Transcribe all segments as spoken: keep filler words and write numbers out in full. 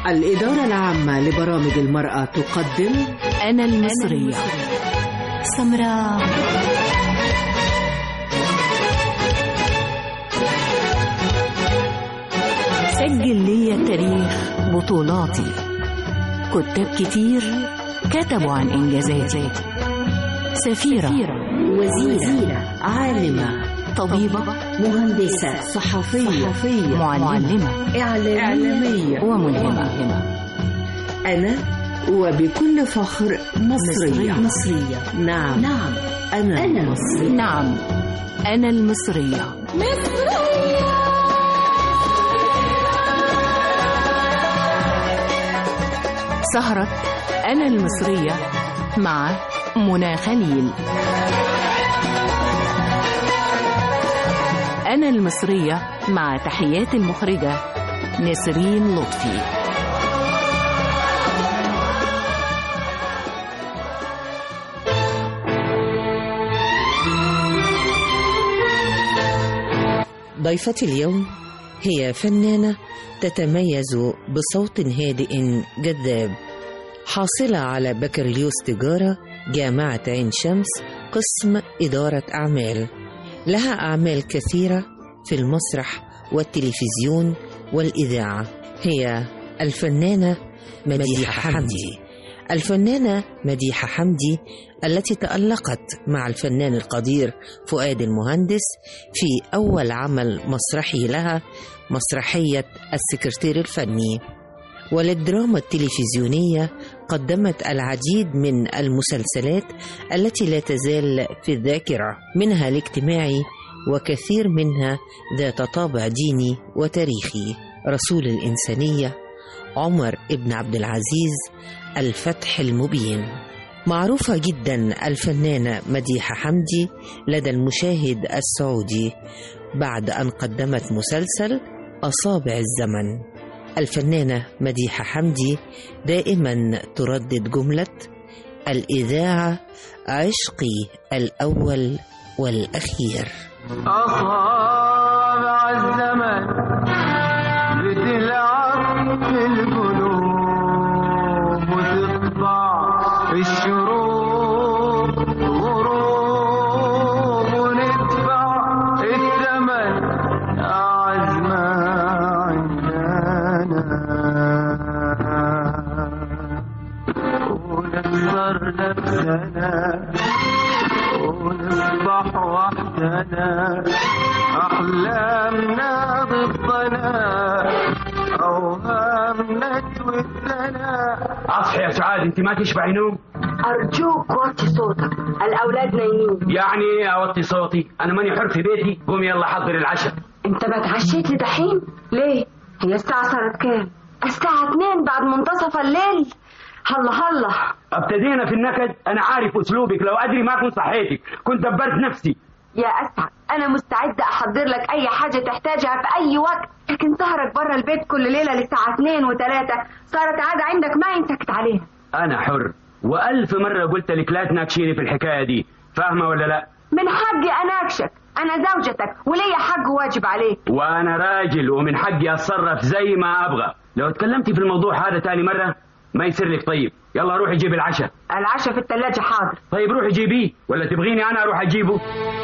الإدارة العامة لبرامج المرأة تقدم أنا المصرية. سمراء. سجل لي تاريخ بطولاتي، كتاب كتير كتبوا عن إنجازاتي، سفيرة، وزيرة، عالمة، طبيبة، مهندسة، صحفية، صحفية، معلمة، إعلامية وملهمة. أنا وبكل فخر مصرية. مصرية. نعم. نعم. أنا, أنا مصرية. نعم. أنا المصرية. مصرية. سهرة أنا المصرية مع منى خليل. أنا المصرية مع تحيات المخرجة نسرين لطفي. ضيفتي اليوم هي فنانة تتميز بصوت هادئ جذاب، حاصلة على بكالوريوس تجارة جامعة عين شمس قسم إدارة أعمال. لها أعمال كثيرة في المسرح والتلفزيون والإذاعة. هي الفنانة مديحة حمدي. الفنانة مديحة حمدي التي تألقت مع الفنان القدير فؤاد المهندس في أول عمل مسرحي لها، مسرحية السكرتير الفني. وللدراما التلفزيونية قدمت العديد من المسلسلات التي لا تزال في الذاكرة، منها الاجتماعي وكثير منها ذات طابع ديني وتاريخي، رسول الإنسانية، عمر ابن عبد العزيز، الفتح المبين. معروفة جدا الفنانة مديحة حمدي لدى المشاهد السعودي بعد أن قدمت مسلسل أصابع الزمن. الفنانة مديحة حمدي دائما تردد جملة الإذاعة عشقي الأول والأخير. أصابع الزمن بتلعب في القلوب وتطبع الشروق غروب وندفع الثمن أعزمة عندنا ونكسر نفسنا ونصبح وحدنا أحلامنا ضدنا أوهامنا توزنا. أصحي يا سعاد، أنت ما تشبعي نوم؟ أرجوك وطي صوتك، الأولاد نايمين. يعني إيه أوطي صوتي؟ أنا ماني حر في بيتي. قوم يلا حضر العشاء. أنت ما اتعشيت لدحين؟ ليه؟ هي الساعة صارت كام؟ الساعة اتنين بعد منتصف الليل. هلا هلا ابتدينا في النكد. أنا عارف أسلوبك، لو أدري ما كنت صحيتك كنت دبرت نفسي. يا أسعد، أنا مستعدة أحضر لك أي حاجة تحتاجها في أي وقت، لكن سهرك برا البيت كل ليلة للساعة اتنين وتلاتة صارت عادة عندك ما ينسكت عليها. أنا حر، وألف مرة قلت لك لا تناقشيني في الحكاية دي، فاهمة ولا لا؟ من حقي أناقشك، أنا زوجتك ولي حق واجب عليك. وأنا راجل ومن حقي أتصرف زي ما أبغى. لو اتكلمتي في الموضوع هذا تاني مرة ما يصير لك طيب. يلا روحي جيب العشاء. العشاء في الثلاجة. حاضر. طيب روحي جيبيه، ولا تبغيني أنا أروح أجيبه؟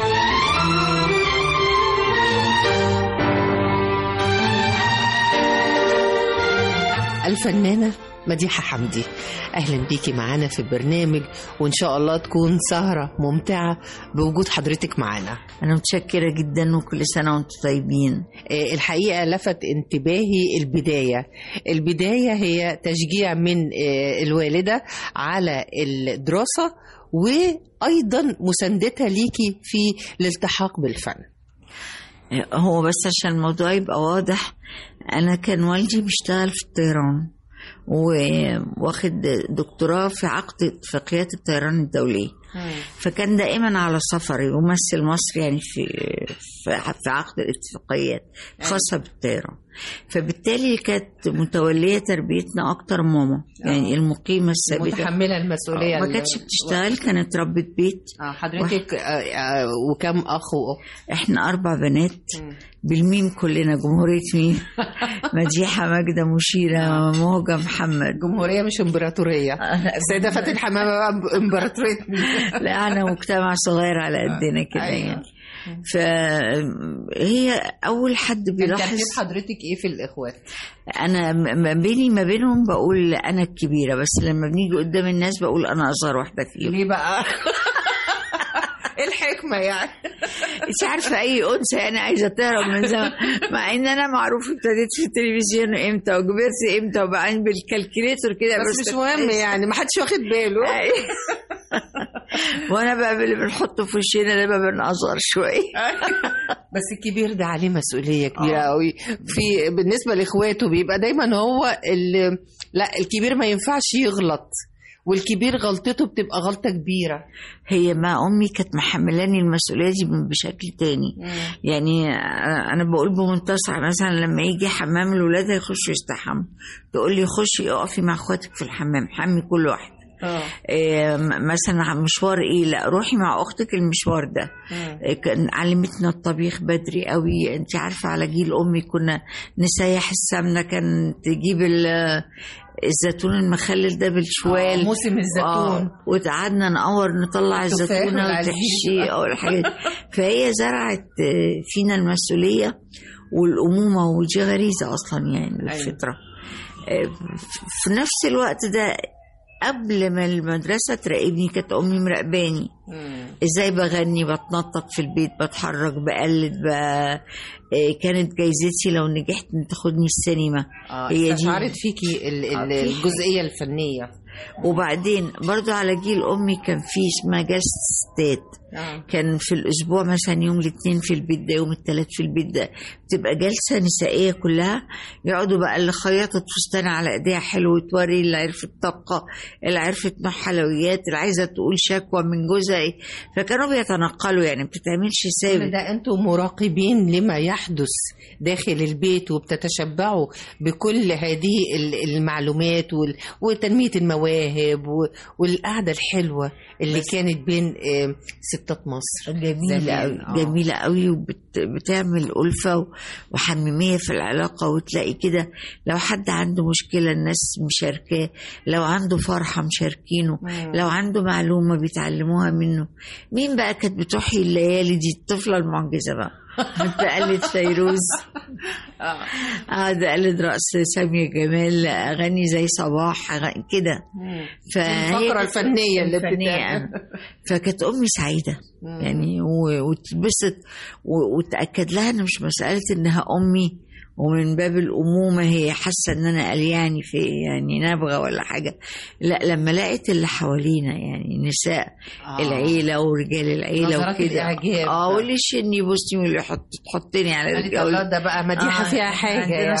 الفنانة مديحة حمدي، أهلا بيكي معانا في البرنامج، وإن شاء الله تكون سهرة ممتعة بوجود حضرتك معانا. أنا متشكرة جدا وكل سنة وأنتم طيبين. الحقيقة لفت انتباهي البداية. البداية هي تشجيع من الوالدة على الدراسة، وأيضا مساندتها ليكي في الالتحاق بالفن. هو بس عشان الموضوع يبقى واضح، أنا كان والدي بيشتغل في الطيران وواخد دكتوراه في عقد اتفاقيات الطيران الدولية، فكان دائما على سفر يمثل مصر يعني في في في عقد الاتفاقيات خاصة بالطيران. فبالتالي كانت متولية تربيتنا أكتر ماما، يعني المقيمة الثابتة متحملة المسؤولية. ما كانتش بتشتغل، كانت ربة بيت. اه حضرتك آه وكم أخ وأخت؟ احنا أربع بنات بالميم كلنا، جمهورية ميم. مديحة، ماجدة، مشيرة، موجة، محمد. جمهورية مش امبراطورية. السيدة فاتن حمامة بقى امبراطورية. لا أنا مجتمع صغير على قدنا كده يعني. فهي أول حد بيلاحظ. كان ترتيب حضرتك إيه في الإخوات؟ أنا ما بيني ما بينهم بقول أنا الكبيرة، بس لما بنيجي قدام الناس بقول أنا أصغر واحدة فيهم. ليه بقى؟ ايه الحكمة يعني؟ مش عارفة أي أنثى أنا عايزة تهرب من زمان، مع إن أنا معروف ابتديت في التلفزيون إمتى وكبرت إمتى وبعدين بالكالكوليتر كده، بس, بس مش مهم يعني، ما حدش واخد باله. وأنا بقى اللي بنحطه في وشنا ده بقى بنأصغر شوية. بس الكبير ده عليه مسؤولية كبيرة قوي. في بالنسبة لإخواته بيبقى دايما هو اللي لا، الكبير ما ينفعش يغلط، والكبير غلطته بتبقى غلطة كبيرة. هي مع أمي كانت محملاني المسؤولية دي بشكل تاني. مم. يعني أنا بقول بمنتصر مثلا لما يجي حمام الولاد يخشوا يستحموا، تقول لي خشي اقفي مع اخواتك في الحمام، حمي كل واحد. إيه مثلا مشوار ايه، لا روحي مع اختك المشوار ده. إيه كان علمتنا الطبيخ بدري قوي. انت عارفه على جيل امي كنا نسيح السمنه، كان تجيب الزيتون المخلل ده بالشوال، آه موسم الزيتون، آه وقعدنا نقور نطلع الزيتونه وتحشي او الحاجات. فهي زرعت فينا المسؤوليه والامومه، ودي غريزه اصلا يعني الفطره. في نفس الوقت ده قبل ما المدرسة تراقبني كانت أمي مراقباني إزاي بغني، بتنطط في البيت، بتحرك، بقلد ب... كانت جايزتي لو نجحت إن تاخدني السينما. آه هي استشعرت فيكي ال... ال... الجزئية الفنية. وبعدين برضو على جيل أمي كان في اسمها جلسة ستات. آه. كان في الأسبوع مثلا يوم الاثنين في البيت ده، يوم الثلاث في البيت ده، بتبقى جلسة نسائية كلها. يقعدوا بقى اللي خيطت فستان على ايديها حلو توري، اللي عرفت طبقة، اللي عرفت نوع حلويات، اللي عايزة تقول شكوى من جوزها ايه. فكانوا بيتنقلوا يعني، بتتعملش ثابت. ده انتوا مراقبين لما يحدث داخل البيت، وبتتشبعوا بكل هذه المعلومات وتنمية المواهب والقعدة الحلوة اللي كانت بين ستات مصر. جميلة قوي، جميلة قوي، وبتعمل ألفة وحميمية في العلاقة. وتلاقي كده لو حد عنده مشكلة الناس مشاركاه، لو عنده فرحة مشاركينه، لو عنده معلومة بيتعلموها منه. مين بقى كانت بتحيي الليالي دي؟ الطفلة المعجزة بقى بتقلد فيروز، اه ده قلد رقص سامية جمال، اغاني زي صباح كده. فهي الفقرة الفنية اللي بتتعمل. فكانت امي سعيدة يعني، وتبسط وتأكد لها ان مش مسألة انها امي ومن باب الأمومة هي حاسة ان انا قلياني في يعني نبغة ولا حاجة. لا، لما لقيت اللي حوالينا يعني نساء آه. العيلة ورجال العيلة وكده، اه واللي يشني يبصني واللي يحط تحطني على الجو ده بقى مديحة آه فيها حاجة يعني.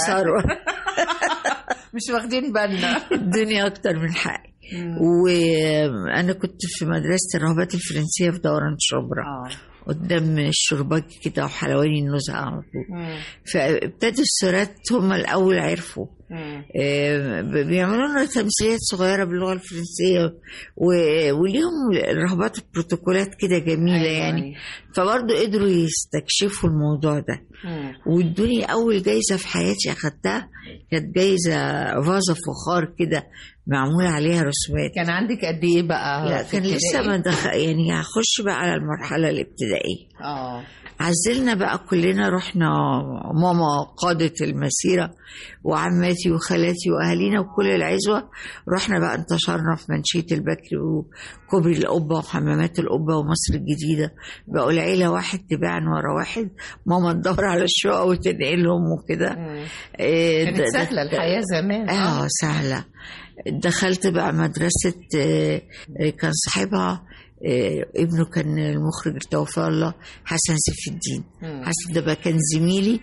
مش واخدين بالنا الدنيا اكتر من حقي. وانا كنت في مدرسة الراهبات الفرنسية في دوران شبرا آه. قدام الشرباج كده وحلواني النزهة على طول. فابتدوا السورات هم الأول عرفوا. آه بيعملوا لنا تمثيليات صغيرة باللغة الفرنسية، وليهم الرهبات بروتوكولات كده جميلة. أيوة يعني أيوة. فبرضه قدروا يستكشفوا الموضوع ده. وادوني أول جايزة في حياتي أخدتها، كانت جايزة فازة فخار كده معمول عليها رسومات. كان عندك قد ايه بقى؟ لا كان لسه ما دخل يعني، هخش بقى على المرحله الابتدائيه. اه عزلنا بقى كلنا، رحنا ماما قادت المسيره وعماتي وخالاتي واهالينا وكل العزوه، رحنا بقى انتشرنا في منشيه البكري وكوبري القبه وحمامات القبه ومصر الجديده. بقوا العيله واحد تباعا ورا واحد، ماما تدور على الشقق وتنقلهم وكده. إيه كانت سهله الحياه زمان. اه سهله. دخلت بقى مدرسة كان صاحبها ابنه كان المخرج توفى الله، حسن سيف الدين. حسن ده بقى كان زميلي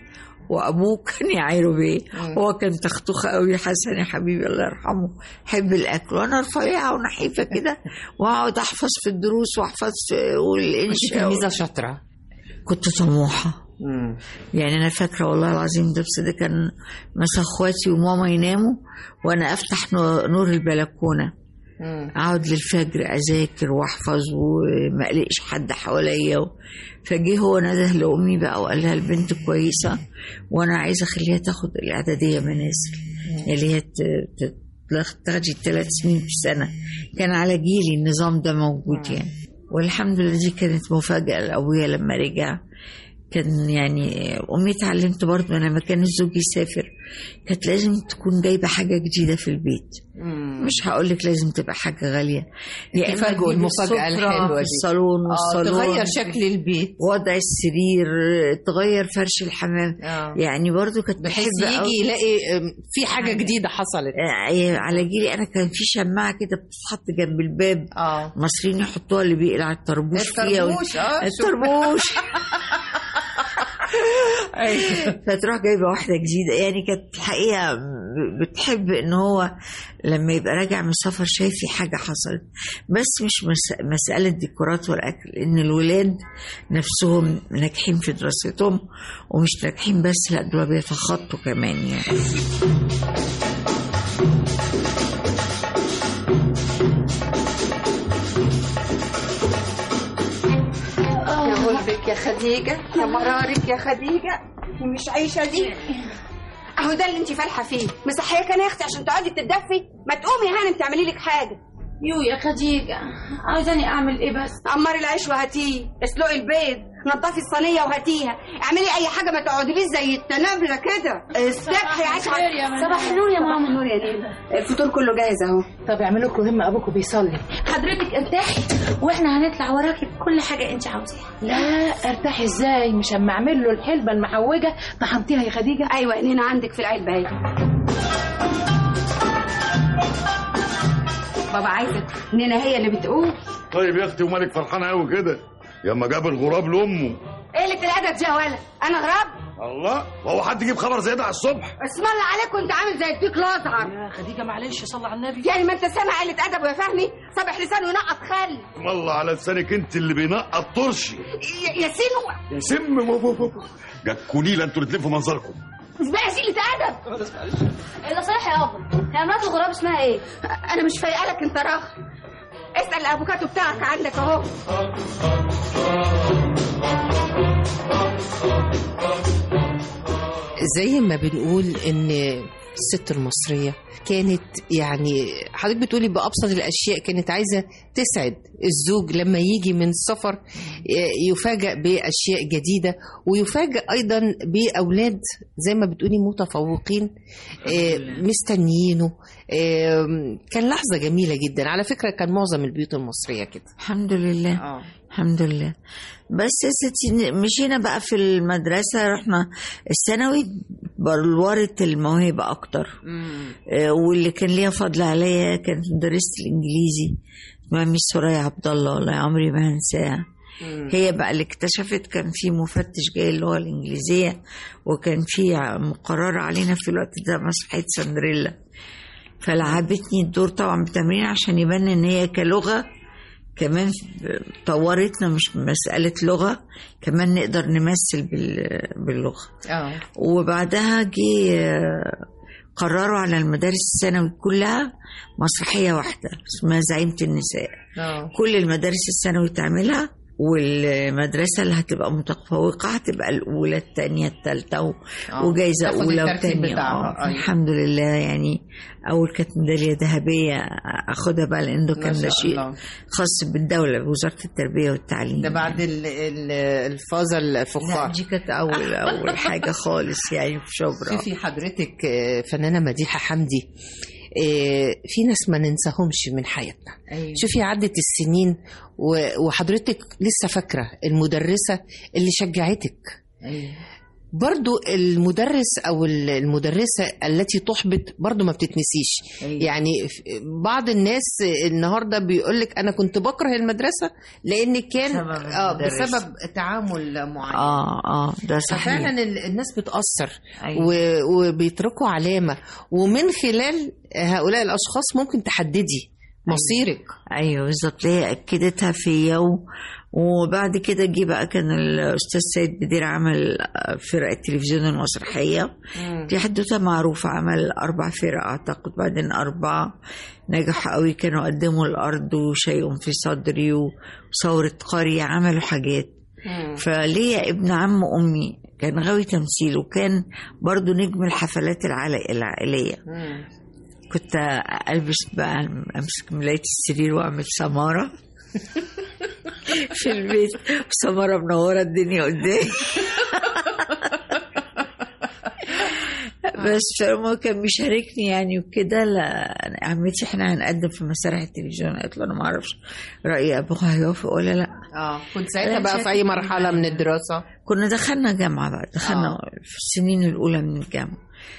وابوه كان يعايره بيه. هو كان تختوخ قوي، حسن يا حبيبي الله يرحمه، حب الاكل، وانا رفيعه ونحيفه كده واقعد احفظ في الدروس واحفظ في والانشاء. تلميذه شاطره. كنت طموحه. مم. يعني انا فاكره والله العظيم ده، بس ده كان مثلا اخواتي وماما يناموا وانا افتح نور البلكونه، اقعد للفجر اذاكر واحفظ وما اقلقش حد حواليا. فجه هو نده لامي بقى وقال لها البنت كويسه وانا عايزه اخليها تاخد الاعداديه منازل اللي هي تاخدي ثلاث سنين في السنه. كان على جيلي النظام ده موجود يعني، والحمد لله دي كانت مفاجاه لابويا لما رجع. كان يعني أمي اتعلمت برضه أنا لما كان الزوج يسافر كانت لازم تكون جايبة حاجة جديدة في البيت. مم. مش هقولك لازم تبقى حاجة غالية، يا إما تجيب المفاجأة الحلوة في الصالون والصالون، تغير شكل البيت، وضع السرير، تغير فرش الحمام. أوه. يعني برضه كانت بحب يجي يلاقي في حاجة جديدة حصلت. على جيلي أنا كان في شماعة كده بتتحط جنب الباب، المصريين يحطوها اللي بيقلع الطربوش فيها. الطربوش اه الطربوش فتروح جايبه واحده جديده. يعني كانت الحقيقه بتحب ان هو لما يبقى راجع من السفر شايف في حاجه حصلت. بس مش مساله ديكورات ولا اكل، ان الولاد نفسهم ناجحين في دراستهم، ومش ناجحين بس، لا دول بيتخطوا كمان يعني. قلبك يا خديجة، يا مرارك يا خديجة، مش عايشة دي. اهو ده اللي انت فالحة فيه. مصحية كان يا اختي عشان تقعدي تتدفي؟ ما تقومي يا هانم تعملي لك حاجة. يو يا خديجة، عايزاني اعمل ايه بس؟ عمري العيش وهاتيه، اسلقي البيض، نضفي الصينية وهاتيها، اعملي اي حاجة ما تقعديليش زي التنابلة كده. استبحي عشان صباح النور يا ماما. النور يا نيلة، الفطور كله جاهز اهو. طب اعملوا لكم هم، ابوكم بيصلي. حضرتك ارتاحي واحنا هنطلع وراكي بكل حاجة انت عاوزاها. لا ارتاحي ازاي؟ مش اما اعمل له الحلبة المحوجة طحنتيها يا خديجة؟ ايوه هنا عندك في العلبة اهي. بابا عايزك نينا هي اللي بتقول. طيب يا اختي ومالك فرحانه قوي كده؟ يا اما جاب الغراب لامه. ايه اللي الادب دي يا ولا؟ انا غراب؟ الله، وهو حد يجيب خبر زي ده على الصبح؟ اسم الله عليك، وانت عامل زي الديك الازعر. يا خديجه معلش صلي على النبي. يعني ما انت سامع قله ادب يا فهمي؟ صابح لسانه ينقط خل. اسم الله على لسانك انت اللي بينقط طرشي. يا سنو يا سم جاكوا ليله انتوا الاثنين في منظركم. اسمها قله ادب. ايه ده صحيح يا ابا؟ هي مرات الغراب اسمها ايه؟ انا مش فايقه لك انت راخ. اسال الافوكاتو بتاعك عندك اهو. زي ما بنقول ان الست المصرية كانت يعني حضرتك بتقولي بأبسط الأشياء كانت عايزة تسعد الزوج لما يجي من السفر، يفاجأ بأشياء جديدة، ويفاجأ أيضا بأولاد زي ما بتقولي متفوقين مستنيينه. كان لحظة جميلة جدا. على فكرة كان معظم البيوت المصرية كده. الحمد لله. أوه. الحمد لله. بس يا ستي مشينا بقى في المدرسة، رحنا الثانوي بلورت الموهبة أكتر. آه واللي كان ليها فضل عليا كانت مدرسة الإنجليزي مامي سوريا عبد الله، والله عمري ما هنساها. هي بقى اللي اكتشفت، كان في مفتش جاي اللغة الإنجليزية وكان في مقرر علينا في الوقت ده مسرحية سندريلا، فلعبتني الدور طبعا بتمرين عشان يبان ان هي كلغة كمان طورتنا، مش مسألة لغة كمان نقدر نمثل باللغة. أوه. وبعدها جي قرروا على المدارس الثانوي كلها مسرحية واحدة اسمها زعيمة النساء. أوه. كل المدارس الثانوي تعملها، والمدرسة اللي هتبقى متفوقة هتبقى الأولى الثانية الثالثة وجايزة أولى وثانية. الحمد لله. يعني أول كانت ميدالية ذهبية أخدها بقى لأنه كان ده شيء خاص بالدولة بوزارة التربية والتعليم. ده بعد الفازة الفخار. لا دي كانت أول أول حاجة خالص يعني في شبرا. في حضرتك فنانة مديحة حمدي، في ناس ما ننساهمش من حياتنا. أيوة. شوفي عدت السنين وحضرتك لسه فاكرة المدرسة اللي شجعتك. أيوة. برضو المدرس او المدرسه التي تحبط برضو ما بتتنسيش. أيوة. يعني بعض الناس النهارده بيقول لك انا كنت بكره المدرسه لان كان بسبب اه المدرس. بسبب تعامل معين. اه اه ده صحيح. ففعلا ال- الناس بتاثر. أيوة. و- وبيتركوا علامه، ومن خلال هؤلاء الاشخاص ممكن تحددي مصيرك. ايوه بالظبط، هي اكدتها فيا و... وبعد كده جه بقى كان الاستاذ سيد بدير عمل فرق التلفزيون المسرحيه. دي حدوته معروفه، عمل اربع فرق اعتقد، بعدين اربعه نجحوا قوي، كانوا قدموا الارض وشيء في صدري وثوره قريه، عملوا حاجات. فليا ابن عم امي كان غاوي تمثيل، وكان برضو نجم الحفلات العل- العائليه. كنت البس بقى، امسك ملايه السرير واعمل سماره في البيت، سماره منوره الدنيا قدامي. بس فهو كان بيشاركني يعني وكده. لا عمتي احنا هنقدم في مسارح التلفزيون، قالت له انا ما اعرفش راي ابوها هيوافق ولا لا. اه كنت ساعتها بقى في اي مرحله من الدراسه؟ كنا دخلنا جامعه بقى، دخلنا آه. في السنين الاولى من الجامعه،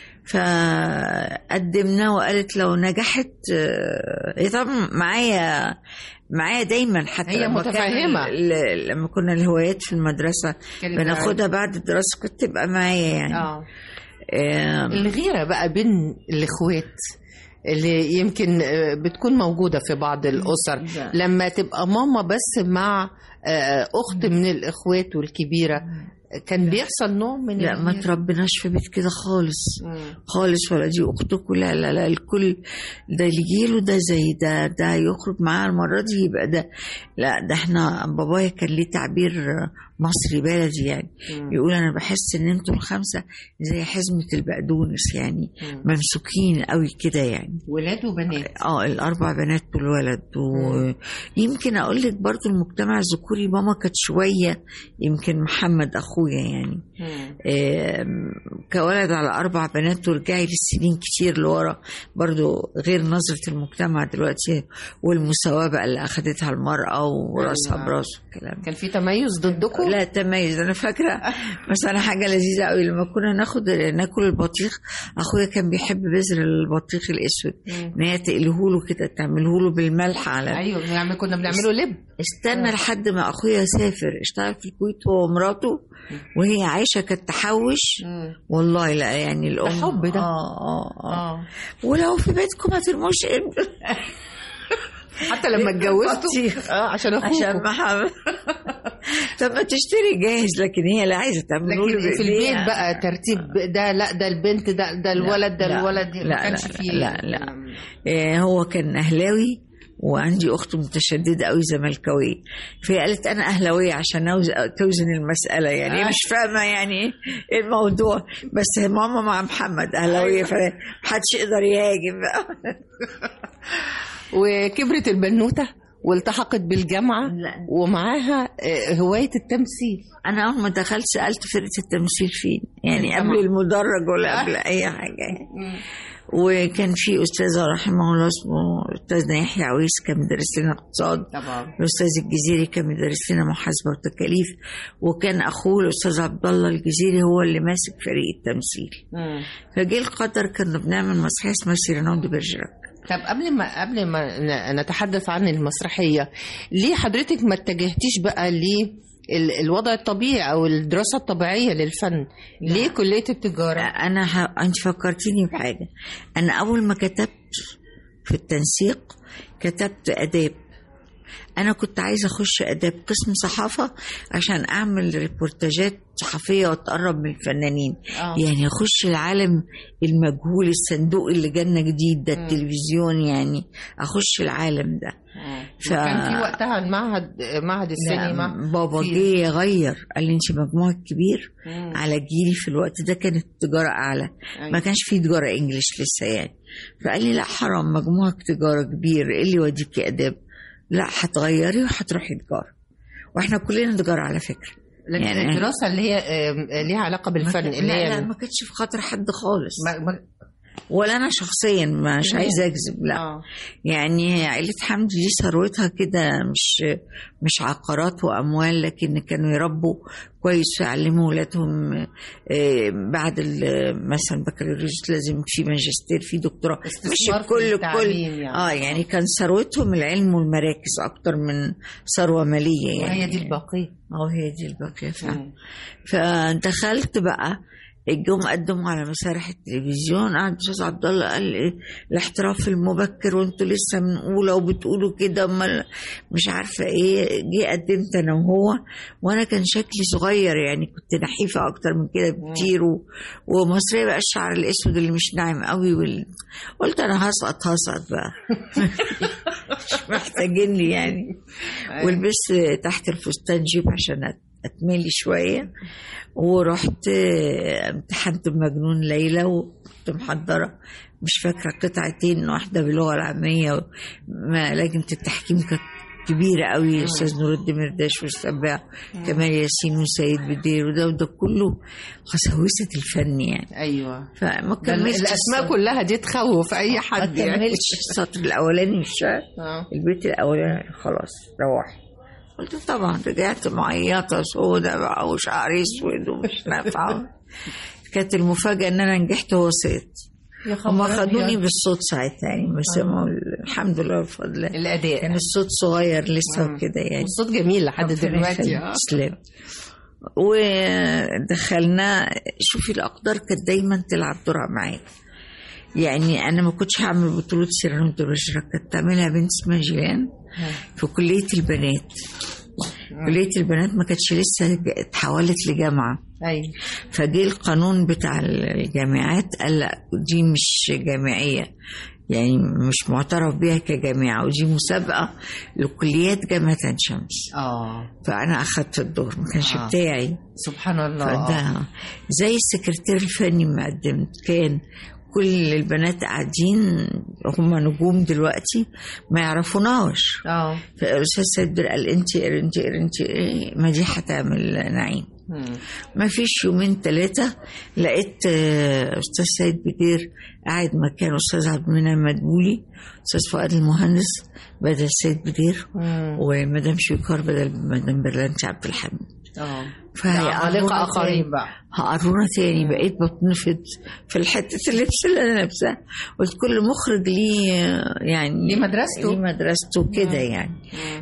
فقدمنا وقالت لو نجحت. آه، هي طبعا معايا معايا دايما، حتى هي لما كان متفهمة. ال- لما كنا الهوايات في المدرسه كانت بناخدها بعد الدراسه كنت تبقى معايا يعني. اه آه، الغيره بقى بين الاخوات اللي يمكن آه، بتكون موجوده في بعض الاسر، ده. لما تبقى ماما بس مع آه، اخت من الاخوات والكبيره، كان بيحصل نوع من لا ما الغيرة. تربناش في بيت كده خالص مم. خالص، ولا دي اختك ولا لا لا، الكل ده اللي جيله ده زي ده، ده يخرج معاه المره دي يبقى ده. لا ده احنا بابايا كان ليه تعبير مصري بلدي يعني، مم. يقول انا بحس ان انتوا الخمسه زي حزمه البقدونس يعني، مم. ممسوكين قوي كده يعني. ولاد وبنات. اه الاربع بنات والولد. ويمكن اقول لك برضو المجتمع الذكوري، ماما كانت شويه، يمكن محمد اخويا يعني مم. آم، كولد على اربع بنات، ورجعي للسنين كتير لورا برضو، غير نظره المجتمع دلوقتي والمساواه بقى اللي اخذتها المراه وراسها أيوة. براس والكلام. كان في تميز ضدكم؟ لا تميز. انا فاكره مثلا حاجه لذيذه قوي، لما كنا ناخد ناكل البطيخ، اخويا كان بيحب بذر البطيخ الاسود، مم. ان هي تقليه له كده، تعمله له بالملح على ايوه بنعمل- كنا بنعمله لب. استنى لحد ما اخويا سافر اشتغل في الكويت هو ومراته، وهي عايشه كانت تحوش. مم. والله لا يعني الام حب ده. اه اه اه اه ولو في بيتكم ما ترموش ابن حتى لما اتجوزتوا بطيخ. اه عشان اخوكم. عشان محمد. طب ما تشتري جاهز، لكن هي لا عايزه تعمله له لكن في بإيديها. البيت بقى ترتيب ده، لا ده البنت، ده ده الولد، ده لا، الولد، دي ما لا، كانش لا، فيه. لا، لا. إيه هو كان اهلاوي، وعندي اخت متشدده قوي زملكاويه، فهي قالت انا اهلاويه عشان أوز- توزن المساله يعني. هي آه. مش فاهمه يعني ايه الموضوع، بس ماما مع محمد اهلاويه، فمحدش يقدر يهاجم بقى. وكبرت البنوته والتحقت بالجامعه، لا. ومعاها آه، هوايه التمثيل. انا اول ما دخلت سالت فرقه التمثيل فين يعني، الجامعة. قبل المدرج ولا قبل اي حاجه يعني. وكان في استاذه رحمه الله اسمه استاذنا يحيى عويس، كان بيدرس لنا اقتصاد. طبعا. الاستاذ الجزيري كان بيدرس لنا محاسبه وتكاليف، وكان اخوه الاستاذ عبد الله الجزيري هو اللي ماسك فريق التمثيل. فجه القدر كنا بنعمل مسرحيه اسمها سيرينون دي برجراك. طب قبل ما قبل ما ن- نتحدث عن المسرحيه، ليه حضرتك ما اتجهتيش بقى ل الوضع الطبيعي او الدراسه الطبيعيه للفن؟ ليه كليه التجاره؟ انا ح... انت فكرتيني بحاجه. انا اول ما كتبت في التنسيق كتبت اداب. انا كنت عايزه اخش اداب قسم صحافه عشان اعمل ريبورتاجات صحفيه واتقرب من الفنانين. آه. يعني اخش العالم المجهول، الصندوق اللي جالنا جديد ده، التلفزيون، يعني اخش العالم ده. ف... كان في وقتها المعهد معهد السينما. بابا في... جه يغير، قال لي انت مجموعك كبير. مم. على جيلي في الوقت ده كانت التجاره اعلى. أيوة. ما كانش في تجاره انجليش لسه يعني. فقال لي لا حرام، مجموعك تجاره كبير، ايه اللي يوديكي اداب؟ لا هتغيري وهتروحي تجاره، واحنا كلنا تجاره على فكره. لكن يعني الدراسه اللي هي آه، ليها علاقه بالفن، اللي اللي هي هي لا ما كانتش في خاطر حد خالص. ما... ما... ولا انا شخصيا مش عايزه اكذب، لا. آه. يعني عائله حمدي دي ثروتها كده مش مش عقارات واموال، لكن كانوا يربوا كويس ويعلموا ولادهم. آه، بعد ال- مثلا بكالوريوس لازم في ماجستير في دكتوراه، مش استثمار في الكل التعليم كل يعني. اه يعني كان ثروتهم العلم والمراكز اكتر من ثروه ماليه يعني. وهي دي الباقيه. اه هي دي الباقيه فعلا. فدخلت بقى جم قدموا على مسارح التلفزيون، قعد استاذ عبد الله قال إيه الاحتراف المبكر وانتوا لسه من اولى وبتقولوا كده، امال مش عارفه ايه. جه قدمت انا وهو، وانا كان شكلي صغير يعني، كنت نحيفه اكتر من كده بكتير، و... ومصريه بقى الشعر الاسود اللي مش ناعم قوي وال... قلت انا هسقط هسقط بقى مش محتاجين لي يعني. ولبست تحت الفستان جيب عشان اتملي شويه، ورحت امتحنت بمجنون ليلى، وكنت محضره مش فاكره قطعتين، واحده باللغه العاميه، ما لجنه التحكيم كانت كبيره قوي، استاذ نور الدين مرداش والسباع كمال ياسين وسيد بدير، وده وده كله خسوسه الفن يعني. ايوه، فما كملتش الاسماء كلها دي تخوف اي حد ما يعني. كملتش السطر الاولاني من الشعر، البيت الاولاني خلاص روحي. قلت طبعا رجعت معيطه سودة بقى وشعري اسود ومش نافعه. كانت المفاجاه ان انا نجحت ووصلت. هما خدوني بالصوت ساعتها يعني، بس آه. الحمد لله بفضل الاداء كان الصوت صغير لسه آه. وكده يعني، الصوت جميل لحد دلوقتي. تسلم. ودخلنا، شوفي الاقدار كانت دايما تلعب دورها معايا يعني. انا ما كنتش هعمل بطوله سيرانو دوبرجرا، كانت تعملها بنت اسمها جيلان في كليه البنات. كليه البنات ما كانتش لسه اتحولت لجامعه. ايوه، فجه القانون بتاع الجامعات قال لا دي مش جامعيه يعني، مش معترف بيها كجامعه، ودي مسابقه لكليات جامعه عين شمس. اه فانا اخدت الدور، ما كانش آه. بتاعي. سبحان الله. فده زي السكرتير الفني ما قدمت، كان كل البنات قاعدين هم نجوم دلوقتي ما يعرفوناش. اه فالاستاذ سيد قال انت انت انت مديحه تعمل نعيم. ما فيش يومين ثلاثه لقيت استاذ سيد بدير قاعد مكان استاذ عبد المنعم مدبولي، استاذ فؤاد المهندس بدل سيد بدير، ومدام شويكار بدل مدام برلانتي عبد الحميد. اه فهيقرونا اخرين بقى، هقرونا تاني. بقيت بتنفض في الحته اللبس اللي انا لابساه. قلت كل مخرج ليه يعني ليه مدرسته ليه مدرسته كده يعني.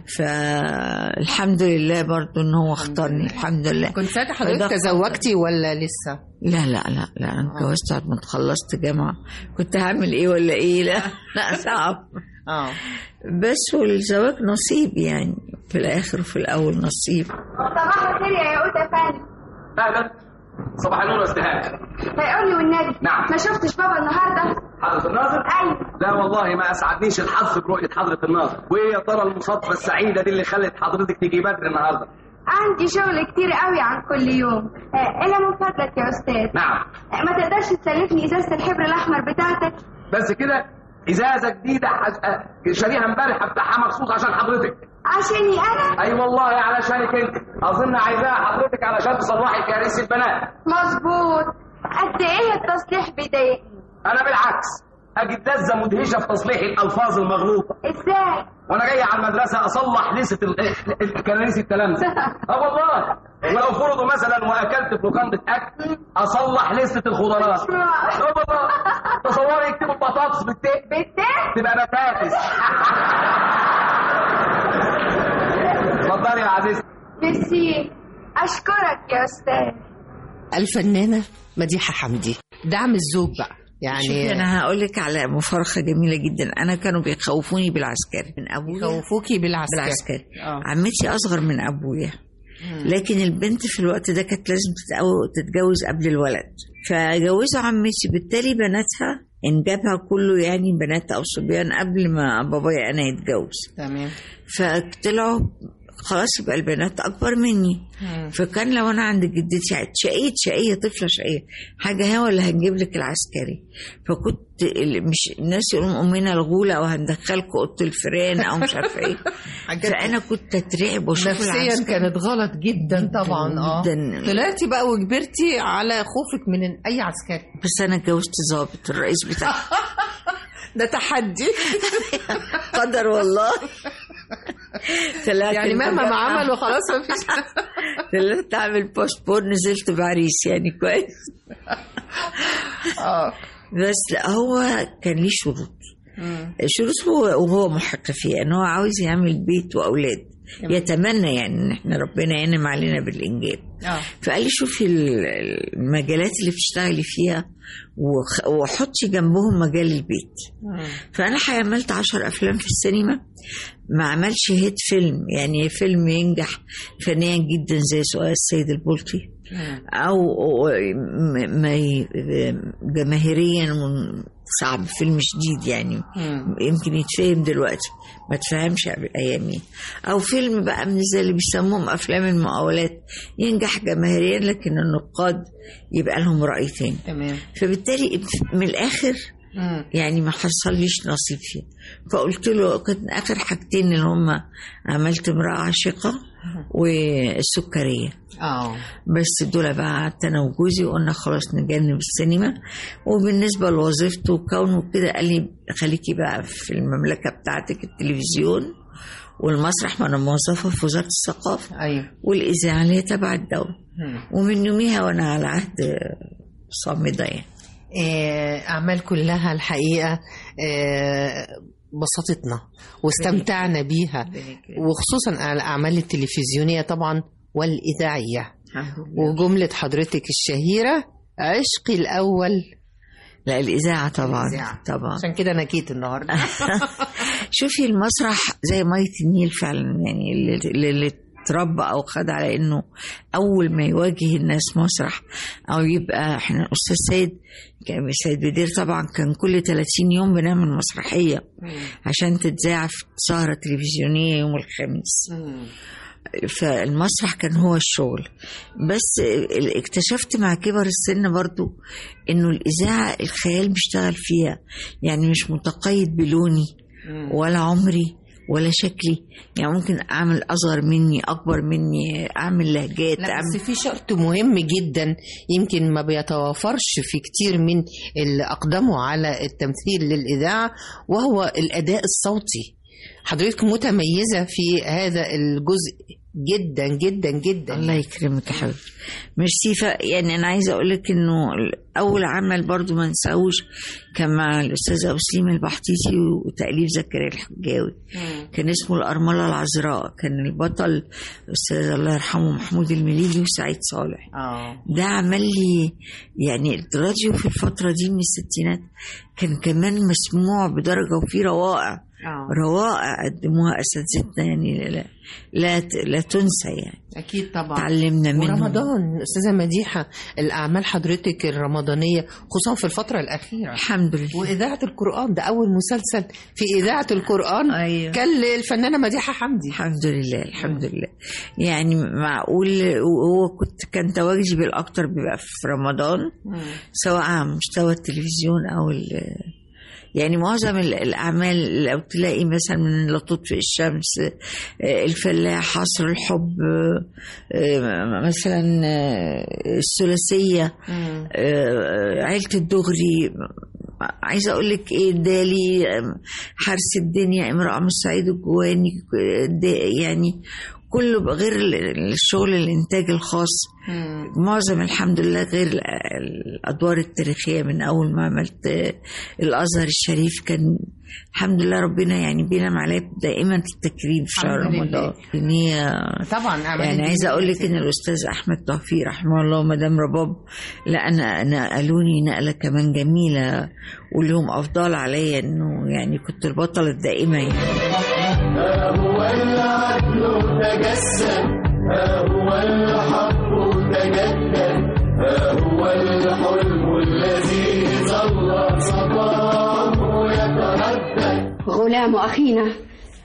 فالحمد لله برضو ان هو اختارني، الحمد لله. كنت ساعتها حضرتك تزوجتي ولا لسه؟ لا لا لا لا انا اتجوزت بعد ما خلصت جامعه. كنت هعمل ايه ولا ايه؟ لا لا صعب. اه بس والزواج نصيب يعني، في الاخر وفي الاول نصيب. صباح الخير يا ياقوت يا فندم. اهلا، صباح النور يا استهانه. هيقول لي والنبي نعم، ما شفتش بابا النهارده؟ حضرة الناظر؟ ايوه. لا والله ما اسعدنيش الحظ برؤية حضرة الناظر. وايه يا ترى المصادفة السعيدة دي اللي خلت حضرتك تيجي بدري النهارده؟ عندي شغل كتير قوي عن كل يوم. آه الا من فضلك يا استاذ. نعم. آه ما تقدرش تسلفني ازازة الحبر الاحمر بتاعتك؟ بس كده؟ ازازة جديدة حز... شاريها امبارح افتحها مخصوص عشان حضرتك. عشاني انا؟ اي والله علشانك انت. اظن عايزاها حضرتك علشان تصلحي كراسي البنات. مظبوط. قد ايه التصليح بيضايقني؟ انا بالعكس اجد لذة مدهشة في تصليح الالفاظ المغلوطة. ازاي؟ وانا جاي على المدرسة اصلح لسة الكراسي التلامذة. اه والله. ولو فرضوا مثلا واكلت في لوكاندا اكل اصلح لسة الخضروات. اه والله. تصوري يكتبوا البطاطس بالتاء. بالتاء؟ تبقى بطاطس. اتفضلي يا عزيزتي. ميرسي. اشكرك يا استاذ. الفنانة مديحة حمدي، دعم الزوج بقى يعني. انا هقول لك على مفارقه جميله جدا. انا كانوا بيخوفوني بالعسكري من ابويا. يخوفوكي بالعسكري؟ بالعسكري. آه. عمتي اصغر من ابويا، لكن البنت في الوقت ده كانت لازم تتجوز قبل الولد، فجوزوا عمتي. بالتالي بناتها انجابها كله يعني بنات او صبيان قبل ما بابايا انا يتجوز. تمام. فطلعوا خلاص يبقى البنات اكبر مني. فكان لو انا عند جدتي شقيه شقيه طفله شقيه حاجه هو اللي هنجيب لك العسكري، فكنت مش الناس يقولوا امنا الغوله او هندخلكم اوضه الفيران او مش عارفه ايه. فانا كنت اترعب واشوف نفسيا كانت غلط جدا, جداً طبعا. اه جدا. طلعتي بقى وكبرتي على خوفك من اي عسكري. بس انا اتجوزت ضابط الرئيس بتاعي. ده تحدي. قدر والله. يعني مهما ما عمل وخلاص ما فيش. طلعت اعمل باسبور نزلت بعريس يعني كويس. اه بس لا هو كان ليه شروط. شروط هو وهو محق فيها ان هو عاوز يعمل بيت واولاد، يتمنى يعني ان احنا ربنا ينعم علينا بالانجاب. اه فقال لي شوفي المجالات اللي بتشتغلي فيها وحطي جنبهم مجال البيت. مم. فانا عملت عشر افلام في السينما، ما عملش هيت فيلم يعني فيلم ينجح فنيا جدا زي سؤال السيد البلطي، او ما جماهيريا صعب فيلم شديد يعني. مم. يمكن يتفهم دلوقتي ما تفهمش ايامي، او فيلم بقى من زي اللي بيسموهم افلام المقاولات ينجح جماهيريا لكن النقاد يبقى لهم رأي تاني. تمام. فبالتالي من الاخر مم. يعني ما حصليش نصيب فيه. فقلت له كانت اخر حاجتين اللي هم عملت امرأة عاشقة والسكرية. اه بس دول بقى قعدت انا وجوزي وقلنا خلاص نجنب السينما. وبالنسبه لوظيفته وكونه كده قال لي خليكي بقى في المملكه بتاعتك التلفزيون والمسرح، ما انا موظفه في وزاره الثقافه. ايوه. والاذاعه اللي هي تبع الدوله. ومن يوميها وانا على عهد صامده يعني. اعمال كلها الحقيقه بسطتنا واستمتعنا بيها، وخصوصا الاعمال التلفزيونيه طبعا والإذاعية. وجملة حضرتك الشهيرة عشقي الأول. لا الإذاعة طبعا. الإذاعة. طبعا عشان كده أنا جيت النهاردة. شوفي المسرح زي مية النيل فعلا يعني اللي, اللي تربى أو خد على إنه أول ما يواجه الناس مسرح أو يبقى إحنا أستاذ سيد كان سيد بدير طبعا كان كل ثلاثين يوم بنعمل مسرحية عشان تتذاع في سهرة تلفزيونية يوم الخميس. مم. فالمسرح كان هو الشغل. بس اكتشفت مع كبر السن برضو انه الاذاعه الخيال بيشتغل فيها يعني مش متقيد بلوني ولا عمري ولا شكلي، يعني ممكن اعمل اصغر مني اكبر مني اعمل لهجات. لا أعمل... بس في شرط مهم جدا يمكن ما بيتوافرش في كتير من اللي اقدموا على التمثيل للاذاعه، وهو الاداء الصوتي. حضرتك متميزة في هذا الجزء جدا جدا جدا. الله يكرمك يا حبيبي. ميرسي. يعني انا عايزه اقول لك انه اول عمل برضو ما نساوش كان مع الاستاذ ابو سليم البحتيتي وتاليف زكريا الحجاوي. مم. كان اسمه الارمله العذراء، كان البطل الاستاذ الله يرحمه محمود المليجي وسعيد صالح. اه ده عمل لي يعني الراديو في الفتره دي من الستينات كان كمان مسموع بدرجه وفيه روائع. أوه. روائع قدموها اساتذتنا يعني لا لا, لا تنسى يعني. اكيد طبعا تعلمنا منهم. ورمضان استاذه مديحه الاعمال حضرتك الرمضانيه خصوصا في الفتره الاخيره الحمد لله. واذاعه القران ده اول مسلسل في اذاعه القران. أيوه. كان الفنانه مديحه حمدي. الحمد لله الحمد لله. يعني معقول هو كنت كان تواجدي بالاكتر بيبقى في رمضان. مم. سواء على مستوى التلفزيون او يعني معظم الأعمال لو تلاقي مثلا من لا تطفئ الشمس، الفلاح، عصر الحب، مثلا الثلاثية، عيلة الدغري، عايزة أقول لك إيه دالي، حرس الدنيا، امرأة من الصعيد الجواني، يعني كله غير الشغل الانتاج الخاص. مم. معظم الحمد لله غير الادوار التاريخيه. من اول ما عملت الازهر الشريف كان الحمد لله ربنا يعني بينعم عليا دائما في التكريم في شهر رمضان. طبعا يعني عايزه اقول لك ان الاستاذ احمد توفيق رحمه الله ومدام رباب لا انا نقلوني نقله كمان جميله ولهم افضال عليا انه يعني كنت البطله الدائمه يعني. هو العدل تجسد، هو الحق تجدد، هو الحلم الذي ظل صباه يتردد. غلام أخينا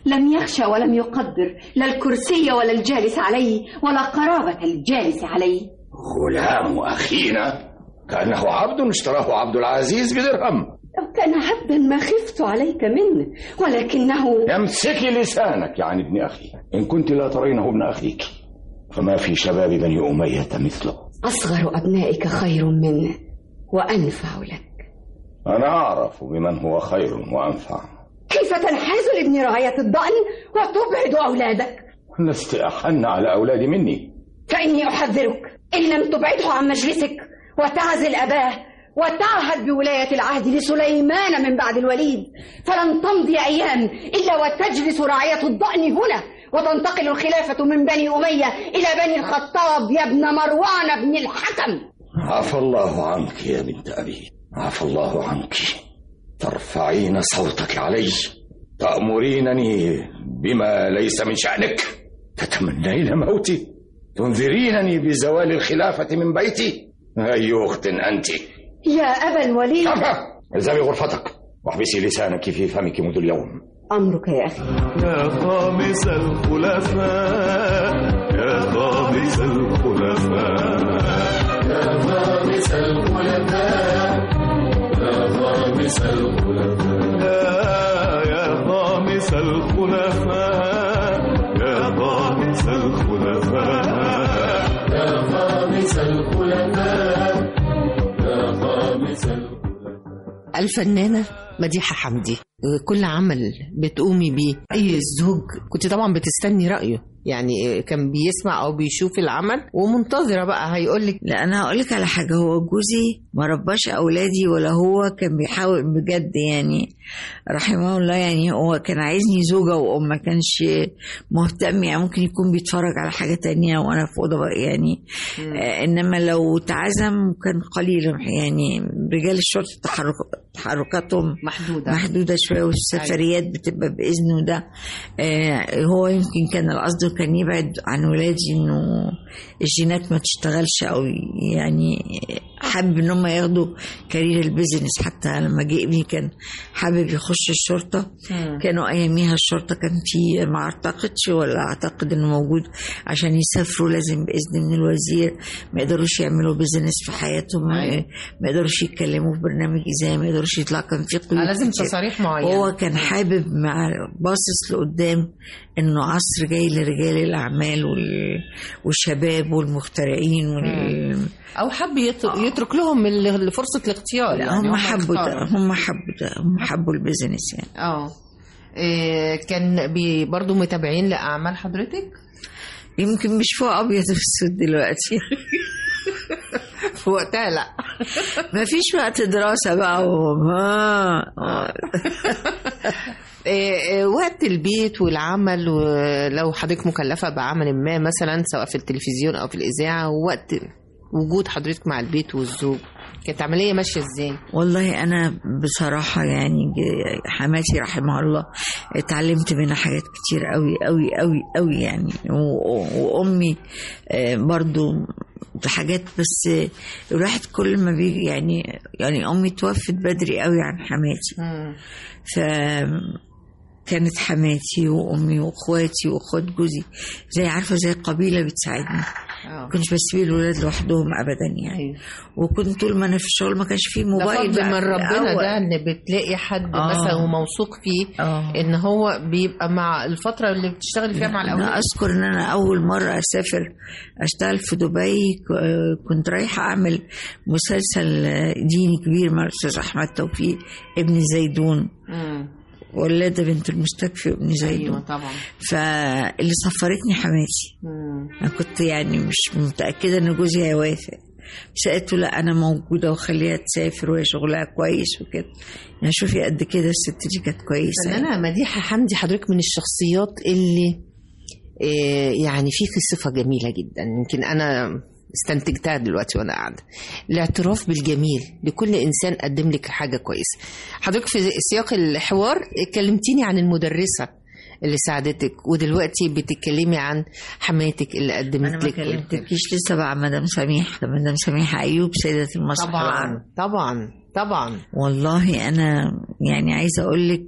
لم يخشى ولم يقدر لا الكرسي ولا الجالس عليه ولا قرابة الجالس عليه. غلام أخينا كأنه عبد اشتراه عبد العزيز بدرهم. لو كان عبدا ما خفت عليك منه، ولكنه... يمسكي لسانك يعني ابن أخي، إن كنت لا ترينه ابن أخيك فما في شباب بني أمية مثله. أصغر أبنائك خير منه وأنفع لك. أنا أعرف بمن هو خير وأنفع. كيف تنحاز لابن رعاية الضأن وتبعد أولادك؟ لست أحن على أولادي مني. فإني أحذرك إن لم تبعده عن مجلسك وتعزل أباه وتعهد بولاية العهد لسليمان من بعد الوليد، فلن تمضي أيام إلا وتجلس رعاية الضأن هنا، وتنتقل الخلافة من بني أمية إلى بني الخطاب يا ابن مروان بن الحكم. عفى الله عنك يا بنت أبي، عفى الله عنك. ترفعين صوتك علي، تأمرينني بما ليس من شأنك، تتمنين موتي، تنذرينني بزوال الخلافة من بيتي. أي أخت أنت يا أبا الوليد. الزمي غرفتك واحبسي لسانك في فمك منذ اليوم. أمرك يا أخي. يا خامس الخلفاء، يا خامس الخلفاء، يا خامس الخلفاء، يا خامس الخلفاء، يا خامس الخلفاء، يا خامس الخلفاء، يا خامس الخلفاء، يا خامس الخلفاء. الفنانة مديحة حمدي، كل عمل بتقومي بيه أي زوج كنت طبعا بتستني رأيه، يعني كان بيسمع أو بيشوف العمل ومنتظرة بقى هيقولك. لا أنا هقولك على حاجة، هو جوزي ما رباش أولادي ولا هو كان بيحاول بجد يعني رحمه الله، يعني هو كان عايزني زوجة وأم، ما كانش مهتم، يعني ممكن يكون بيتفرج على حاجة تانية وأنا في أوضة يعني. آه إنما لو تعزم كان قليل، يعني رجال الشرطة تحرك تحركاتهم محدودة محدودة شوية، والسفريات بتبقى بإذنه ده. آه هو يمكن كان القصد كان يبعد عن ولادي إنه الجينات ما تشتغلش، أو يعني حابب إن هم ياخدوا كارير البيزنس. حتى لما جه ابني كان حابب يخش الشرطة. مم. كانوا أياميها الشرطة كان في، ما أعتقدش ولا أعتقد إنه موجود، عشان يسافروا لازم بإذن من الوزير، ما يقدروش يعملوا بيزنس في حياتهم. مم. ما يقدروش يتكلموا في برنامج إذاعي، ما يقدروش يطلع، كان في قيود لازم تصاريح معينة. هو كان حابب مع باصص لقدام إنه عصر جاي لرجال الأعمال والشباب والمخترعين وال... أو حب يترك لهم فرصة الاختيار. يعني هم حبوا ده، هم حبوا ده، هم حبوا البيزنس يعني. اه إيه كان بي برضو متابعين لأعمال حضرتك؟ يمكن مش فوق أبيض وأسود دلوقتي. في وقتها لا ما فيش وقت دراسة بقى وما وقت البيت والعمل، ولو حضرتك مكلفة بعمل ما مثلا سواء في التلفزيون أو في الإذاعة، ووقت وجود حضرتك مع البيت والزوج، كانت عملية ماشية ازاي؟ والله أنا بصراحة يعني حماتي رحمها الله اتعلمت منها حاجات كتير قوي قوي قوي قوي يعني، وأمي برضو حاجات، بس الواحد كل ما بيجي يعني يعني أمي توفت بدري قوي عن حماتي. ف كانت حماتي وأمي وأخواتي وأخوات جوزي زي عارفة زي قبيلة بتساعدني. ما كنتش بسيب الولاد لوحدهم أبدا يعني. وكنت طول ما أنا في الشغل ما كانش فيه موبايل. ده فضل من ربنا ده، إن بتلاقي حد آه. مثلا وموثوق فيه آه. إن هو بيبقى مع الفترة اللي بتشتغل فيها مع الأولاد. أنا أذكر إن أنا أول مرة أسافر أشتغل في دبي، كنت رايحة أعمل مسلسل ديني كبير مع الأستاذ أحمد توفيق ابن زيدون. م. ولادة بنت المستكفي وابن زيدون. أيوة طبعا. فاللي سفرتني حماتي. مم. أنا كنت يعني مش متأكدة إن جوزي هيوافق، بس قلت له لا أنا موجودة وخليها تسافر وهي شغلها كويس وكده. يعني شوفي قد كده الست دي كانت كويسة. يعني. أنا مديحة حمدي حضرتك من الشخصيات اللي إيه يعني فيك صفة جميلة جدا، يمكن أنا استنتجتها دلوقتي وانا قاعده، الاعتراف بالجميل لكل انسان قدم لك حاجه كويسه. حضرتك في سياق الحوار اتكلمتيني عن المدرسه اللي ساعدتك، ودلوقتي بتتكلمي عن حماتك اللي قدمت لك. انا ما كلمتكيش لسه بقى مدام سميح، مدام سميح ايوب سيده المسرح. طبعا طبعا طبعا. والله انا يعني عايزه اقول لك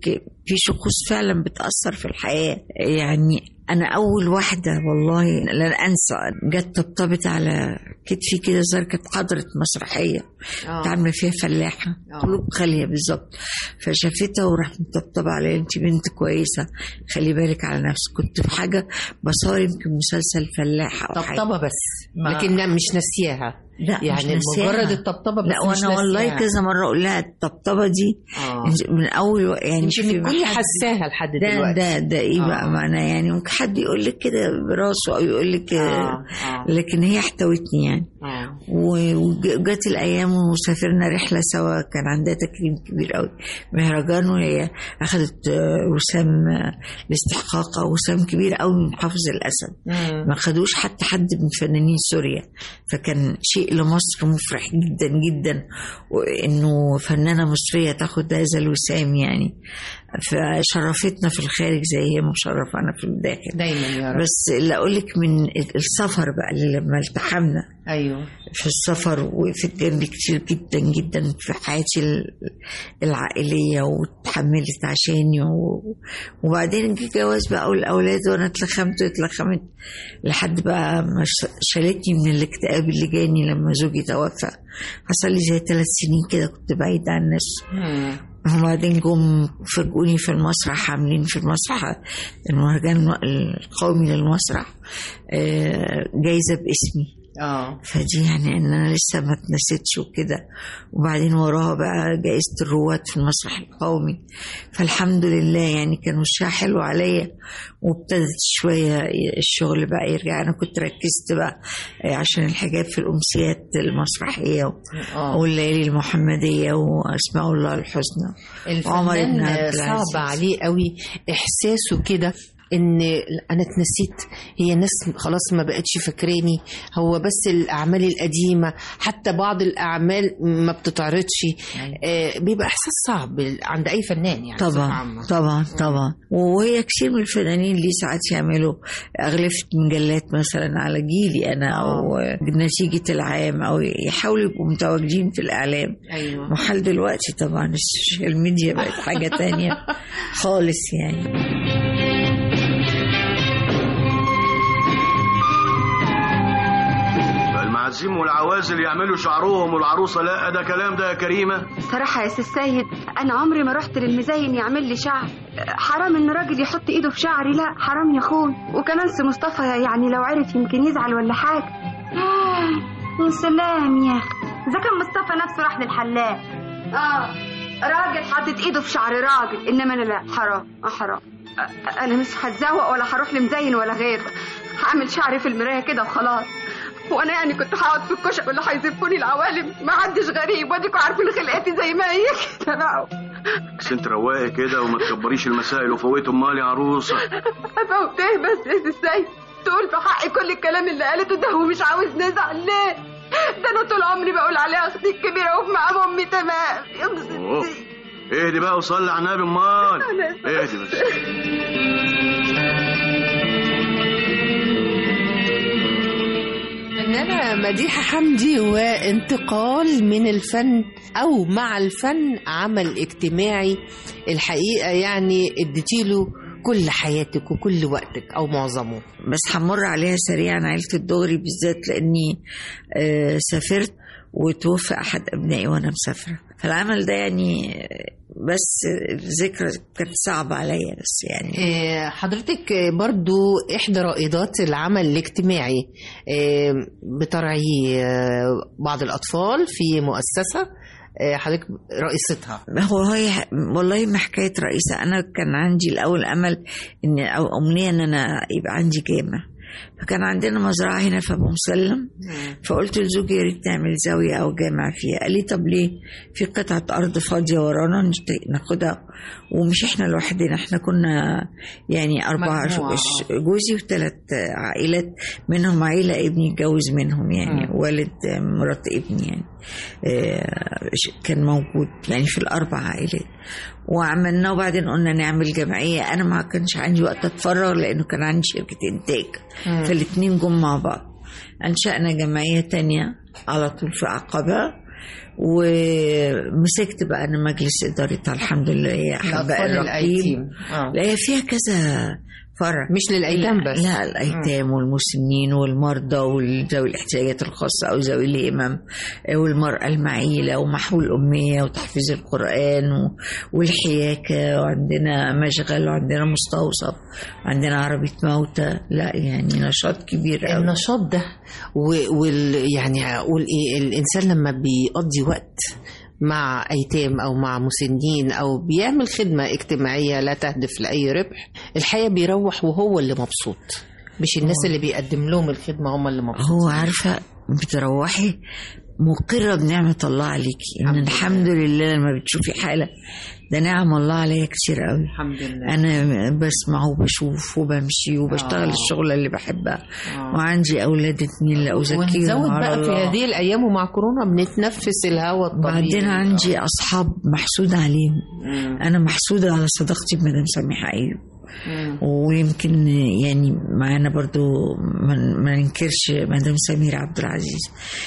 في شخوص فعلا بتأثر في الحياة. يعني أنا أول واحدة والله لن أنسى جت طبطبت على كتفي كده، زار كانت حضرت مسرحية تعمل فيها فلاحة قلوب خالية بالظبط، فشافتها وراح مطبطبة عليها، أنت بنت كويسة خلي بالك على نفسك. كنت في حاجة بصار يمكن مسلسل فلاحة طبطبة بس ما. لكن مش ناسياها. لا يعني مش مجرد الطبطبة بس. لا وانا والله كذا مره اقول لها الطبطبه دي آه. من اول يعني مش الكل حساها لحد دلوقتي. ده ده ايه آه. بقى معناه؟ يعني ممكن حد يقول لك كده براسه او يقول لك آه. آه. لكن هي احتوتني يعني آه. وجت الايام وسافرنا رحله سوا، كان عندها تكريم كبير قوي مهرجان، وهي اخذت وسام الاستحقاق، وسام كبير قوي من محافظ الاسد. مم. ما خدوش حتى حد من فنانين سوريا، فكان شيء لمصر مفرح جدا جدا، وانه فنانه مصريه تاخد هذا الوسام يعني. فشرفتنا في الخارج زي هي مشرفانا في الداخل دايما يا رب. بس اللي اقولك من السفر بقى اللي لما التحمنا ايوه في السفر، وفي جنبي كتير جدا جدا في حياتي العائليه، وتحملت عشاني، وبعدين جه جواز بقى والاولاد، وانا اتلخمت واتلخمت لحد بقى ما شالتني من الاكتئاب اللي جاني لما زوجي توفى. حصل لي زي ثلاث سنين كده كنت بعيدة عن الناس. وبعدين جم فرقوني في المسرح، عاملين في المسرح المهرجان القومي للمسرح جايزة باسمي. اه فدي يعني ان انا لسه ما اتنسيتش وكده. وبعدين وراها بقى جائزة الرواد في المسرح القومي. فالحمد لله يعني كان وشها حلو عليا، وابتدت شوية الشغل بقى يرجع. انا كنت ركزت بقى عشان الحاجات في الامسيات المسرحية والليالي المحمدية واسماء الله الحسنى. الفنان صعب عليه قوي احساسه كده ان انا اتنسيت، هي ناس خلاص ما بقتش فاكراني، هو بس الاعمال القديمه، حتى بعض الاعمال ما بتتعرضش. آه بيبقى احساس صعب عند اي فنان يعني. طبعا طبعا طبعا. وهي كثير من الفنانين ليه ساعات يعملوا اغلفه مجلات مثلا على جيلي انا او نتيجه العام، او يحاولوا يبقوا متواجدين في الاعلام. ايوه محل دلوقتي طبعا السوشيال ميديا بقت حاجه تانية خالص يعني. المعازيم والعوازل يعملوا شعرهم والعروسه لا، ده كلام ده يا كريمه؟ صراحه يا سي السيد انا عمري ما رحت للمزين يعمل لي شعر. حرام ان راجل يحط ايده في شعري، لا حرام يا اخوي. وكمان سي مصطفى يعني لو عرف يمكن يزعل ولا حاجه. يا سلام يا اخي، اذا كان مصطفى نفسه راح للحلاق اه راجل حاطط ايده في شعر راجل، انما انا لا، حرام اه حرام. انا مش هتزوق ولا هروح لمزين ولا غيره، هعمل شعري في المرايه كده وخلاص. وانا يعني كنت هقعد في الكشك ولا هيزفوني العوالم؟ ما حدش غريب، واديكوا عارفين خلقتي زي ما هي كده بقى. بس انت رواقي كده وما تكبريش المسائل وفوتي امال يا عروسه. افوت ايه بس يا سي السيد؟ تقول في حقي كل الكلام اللي قالته ده ومش عاوز نزعل ليه؟ ده انا طول عمري بقول عليها اختي الكبيره وفي مقام امي تمام. اهدي بقى وصلي على النبي امال. اهدي بس. فنانة مديحة حمدي، وانتقال من الفن أو مع الفن عمل اجتماعي. الحقيقة يعني اديتيله كل حياتك وكل وقتك أو معظمه. بس همر عليها سريعا عيلة الدغري بالذات، لأني آه سافرت وتوفى أحد أبنائي وأنا مسافرة. فالعمل ده يعني بس الذكرى كانت صعبة عليا. بس يعني حضرتك برضو إحدى رائدات العمل الاجتماعي، بترعي بعض الأطفال في مؤسسة حضرتك رئيستها. هو هي والله ما حكاية رئيسة. أنا كان عندي الأول أمل إن أو أمنية إن أنا يبقى عندي جامع، فكان عندنا مزرعة هنا في أبو مسلم. فقلت لزوجي يا ريت نعمل زاوية أو جامع فيها. قال لي طب ليه؟ في قطعة أرض فاضية ورانا ناخدها. ومش إحنا لوحدنا، إحنا كنا يعني أربعة، جوزي وثلاث عائلات، منهم عائلة ابني اتجوز منهم يعني م. والد مرات ابني يعني كان موجود يعني في الأربع عائلات. وعملنا وبعدين قلنا نعمل جمعية. أنا ما كانش عندي وقت أتفرغ لأنه كان عندي شركة إنتاج، فالاتنين جم مع بعض. أنشأنا جمعية تانية على طول في عقبة ومسكت بقى انا مجلس ادارتها الحمد لله يا احباء الرحيم. لا هي فيها كذا فرع مش للايتام بس، لا الايتام والمسنين والمرضى وذوي الاحتياجات الخاصه او ذوي الهمم والمراه المعيله ومحو الاميه وتحفيظ القران والحياكه، وعندنا مشغل وعندنا مستوصف وعندنا عربيه موتى. لا يعني نشاط كبير قوي. النشاط ده وال يعني اقول ايه، الانسان لما بيقضي وقت مع أيتام أو مع مسنين أو بيعمل خدمة اجتماعية لا تهدف لأي ربح، الحقيقة بيروح وهو اللي مبسوط، مش الناس اللي بيقدم لهم الخدمة هم اللي مبسوط. هو عارفة بتروحي مقرة بنعمة الله عليكي، إن الحمد لله لما بتشوفي حالة ده نعم الله عليا كتير قوي. الحمد لله. أنا بسمع وبشوف وبمشي وبشتغل آه. الشغلة اللي بحبها آه. وعندي أولاد اتنين لا أزكيهم ونزود على بقى الله. في هذه الأيام ومع كورونا بنتنفس الهواء الطبيعي. بعدين عندي أصحاب محسودة عليهم. مم. أنا محسودة على صداقتي بمدام سميحة أيوب. مم. ويمكن يعني معانا برضو ما ننكرش مدام سميرة عبد العزيز،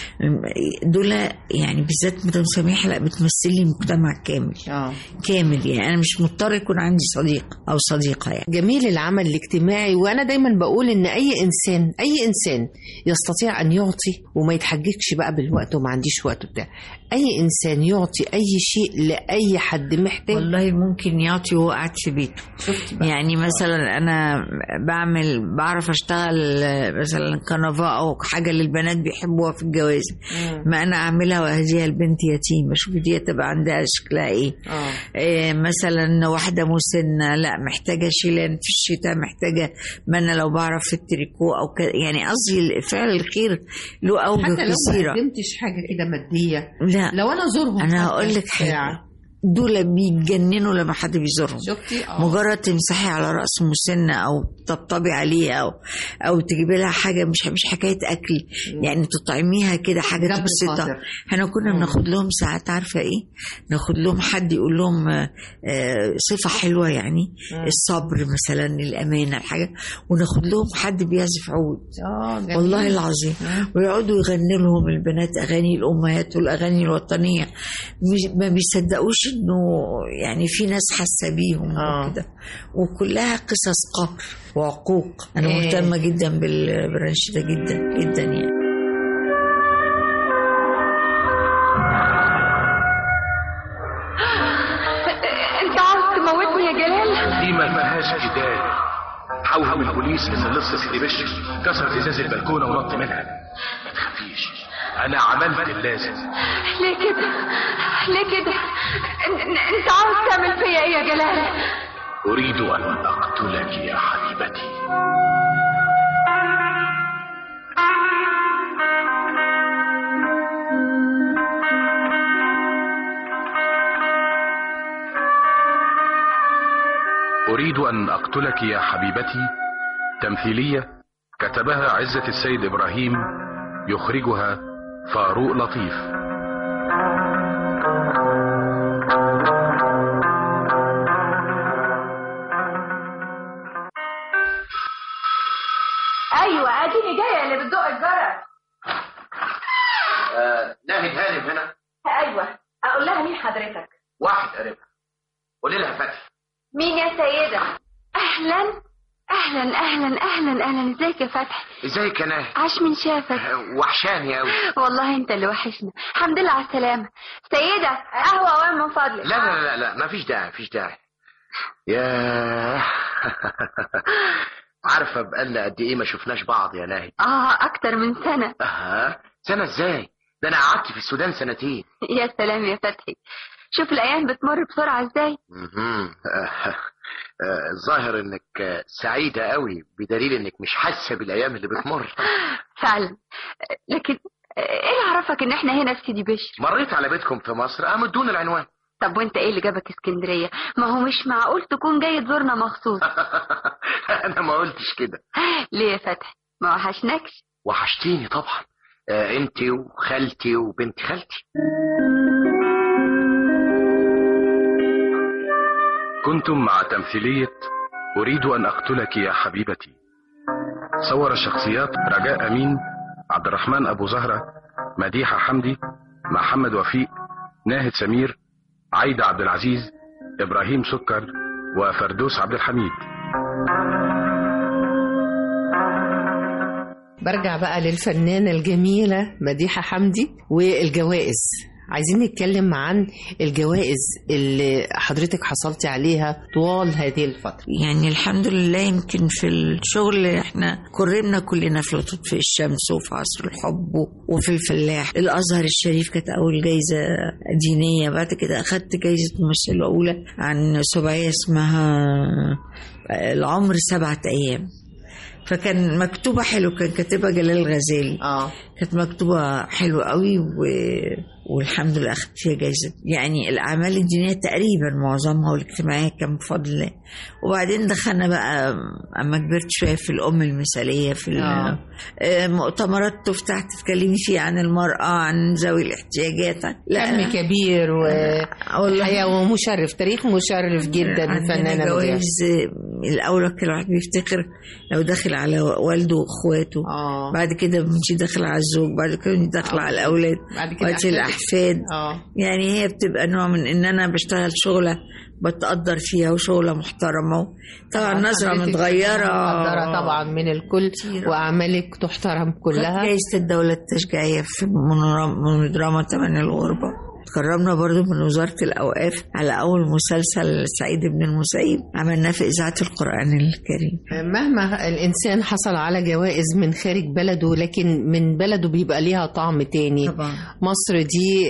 دول يعني بالذات مدام سميحة لا بتمثل لي مجتمع كامل آه. كامل، يعني أنا مش مضطر يكون عندي صديق أو صديقة. يعني جميل العمل الاجتماعي، وأنا دايما بقول إن أي إنسان أي إنسان يستطيع أن يعطي وما يتحججش بقى بالوقت وما عنديش وقت بتاع، أي إنسان يعطي أي شيء لأي حد محتاج والله ممكن يعطي وهو قاعد في بيته. يعني مثلا انا بعمل بعرف اشتغل مثلا كنفا او حاجه للبنات بيحبوها في الجواز، ما انا اعملها واهديها لبنت يتيمه، شوفي دي تبقى عندها شكلها ايه. إيه مثلا واحده مسنه لا محتاجه شيلان في الشتاء، محتاجه ما انا لو بعرف في التريكو او كده، يعني قصدي فعل الخير له اوجه كثيره. حتى لو ما قدمتش حاجه كده ماديه، لا لو انا ازورهم انا هقول لك حاجه، دول بيتجننوا لما حد بيزورهم. شفتي اه مجرد تمسحي على راس مسنه او تطبطبي عليه او او تجيبي لها حاجه، مش مش حكايه اكل يعني، تطعميها كده حاجه بسيطه. احنا كنا بناخد لهم ساعات عارفه ايه، ناخد لهم حد يقول لهم آه صفه حلوه يعني مم. الصبر مثلا، الامانه، الحاجه، وناخد لهم حد بيعزف عود اه والله العظيم، ويقعدوا يغنوا لهم البنات اغاني الامهات والاغاني الوطنيه، ما بيصدقوش انه يعني في ناس حاسه بيهم آه. وكده، وكلها قصص قهر وعقوق. انا إيه. مهتمه جدا بالبرانش ده جدا جدا يعني. انت عاوز تموتني يا جلال؟ دي ما فيهاش جدال. حوهم البوليس ان لص سيدي بشر كسر ازاز البلكونه ونط منها. ما تخافيش انا عملت اللازم. ليه كده ليه كده؟ انت عاوز تعمل فيا ايه يا جلال؟ اريد ان اقتلك يا حبيبتي. اريد ان اقتلك يا حبيبتي تمثيلية كتبها عزة السيد ابراهيم، يخرجها فاروق لطيف. ايوه اديني جايه اللي بتدق الجرس. آه ناهد هانم هنا؟ ايوه اقول لها مين حضرتك؟ واحد قريبها، قولي لها فتحي. مين يا سيده؟ اهلا اهلا اهلا اهلا اهلا، ازيك يا فتحي؟ ازيك يا ناهد؟ عاش من شافك. وحشاني قوي والله انت اللي وحشنا. الحمد لله على السلامه. سيده قهوه اوام من فضلك. لا لا لا لا مفيش داعي مفيش داعي. يا عارفه بقالنا قد ايه ما شفناش بعض يا ناهد؟ اه اكتر من سنه. اها سنه ازاي؟ ده انا قعدت في السودان سنتين. يا سلام يا فتحي، شوف الايام بتمر بسرعه ازاي. اها الظاهر انك سعيده قوي، بدليل انك مش حاسه بالايام اللي بتمر. فعلا، لكن ايه اللي عرفك ان احنا هنا في سيدي بشر؟ مريت على بيتكم في مصر، قاموا ادونا العنوان. طب وانت ايه اللي جابك اسكندريه؟ ما هو مش معقول تكون جاي تزورنا مخصوص. انا ما قلتش كده. ليه يا فتحي؟ ما وحشناكش؟ وحشتيني طبعا، آه انت وخالتي وبنت خالتي. كنتم مع تمثيلية أريد أن أقتلك يا حبيبتي. صور الشخصيات رجاء أمين، عبد الرحمن أبو زهرة، مديحة حمدي، محمد وفيق، ناهد سمير، عايدة عبد العزيز، إبراهيم سكر، وفردوس عبد الحميد. برجع بقى للفنانة الجميلة مديحة حمدي والجوائز. عايزين نتكلم عن الجوائز اللي حضرتك حصلتي عليها طوال هذه الفترة. يعني الحمد لله يمكن في الشغل احنا كرمنا كلنا في لطف الشمس وفي عصر الحب وفي الفلاح. الأزهر الشريف كانت أول جايزة دينية، بعد كده أخدت جايزة الممثلة الأولى عن سبعية اسمها العمر سبعة أيام، فكان مكتوبة حلو، كان كاتبها جلال الغزالي. اه كانت مكتوبة حلو قوي و... والحمد لله أخذت فيها جايزة. يعني الأعمال الدينية تقريبا معظمها والاجتماعية كان بفضل الله. وبعدين دخلنا بقى أما كبرت شوية في الأم المثالية، في آه. مؤتمرات تفتح تتكلمي فيه عن المرأة، عن ذوي الاحتياجات. لا كم كبير والحقيقة ومشرف، تاريخ مشرف جدا. الفنانة جوائز الأول كان الواحد بيفتكر لو داخل على والده وأخواته، آه. بعد كده بنتي داخل على الزوج، بعد كده داخل آه. على الأولاد، بعد كده الأحفاد. آه. يعني هي بتبقى نوع من إن أنا بشتغل شغلة بتقدر فيها وشغلة محترمة. طبعا نظرة متغيرة مقدرة طبعا من الكل، وأعمالك تحترم كلها. جايزة الدولة التشجيعية في مونودراما تمن الغربة. تكرمنا برضو من وزارة الأوقاف على أول مسلسل سعيد بن المسيب عملناه في إذاعة القرآن الكريم. مهما الإنسان حصل على جوائز من خارج بلده، لكن من بلده بيبقى ليها طعم تاني. طبعا. مصر دي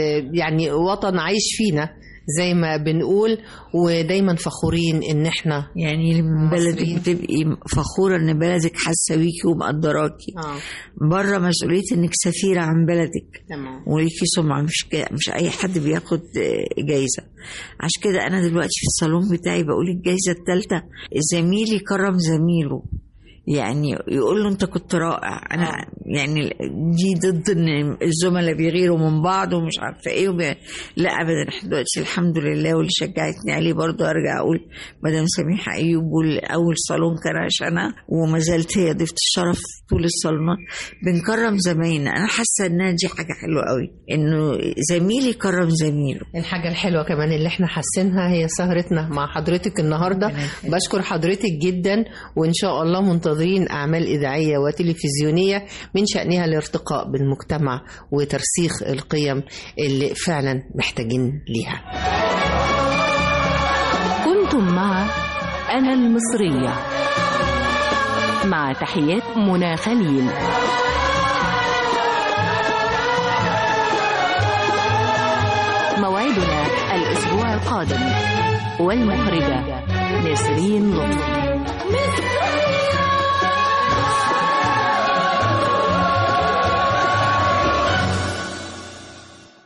يعني وطن عايش فينا زي ما بنقول، ودايما فخورين ان احنا يعني من بلدك بتبقي فخورة ان بلدك حاسة بيكي ومقدراكي. آه. بره مسؤولية انك سفيرة عن بلدك. تمام. وليكي سمعة، مش مش اي حد بياخد جايزة. عشان كده انا دلوقتي في الصالون بتاعي بقول الجايزة الثالثة زميلي كرم زميله، يعني يقول له انت كنت رائع. انا يعني دي ضد ان الزملاء بيغيروا من بعض ومش عارفه ايه وبي... لا ابدا. احنا دلوقتي الحمد لله، واللي شجعتني عليه برضو ارجع اقول مدام سميحه ايوب، اول صالون كان عشانها وما زالت هي ضيفه الشرف طول الصالونات. بنكرم زمايلنا، انا حاسه انها دي حاجه حلوه قوي انه زميلي كرم زميله. الحاجه الحلوه كمان اللي احنا حاسينها هي سهرتنا مع حضرتك النهارده. بشكر حضرتك جدا، وان شاء الله منتظرين أعمال إذاعية وتلفزيونية من شأنها الارتقاء بالمجتمع وترسيخ القيم اللي فعلا محتاجين ليها. كنتم مع أنا المصرية، مع تحيات منى خليل. موعدنا الأسبوع القادم، والمخرجة نسرين لطفي.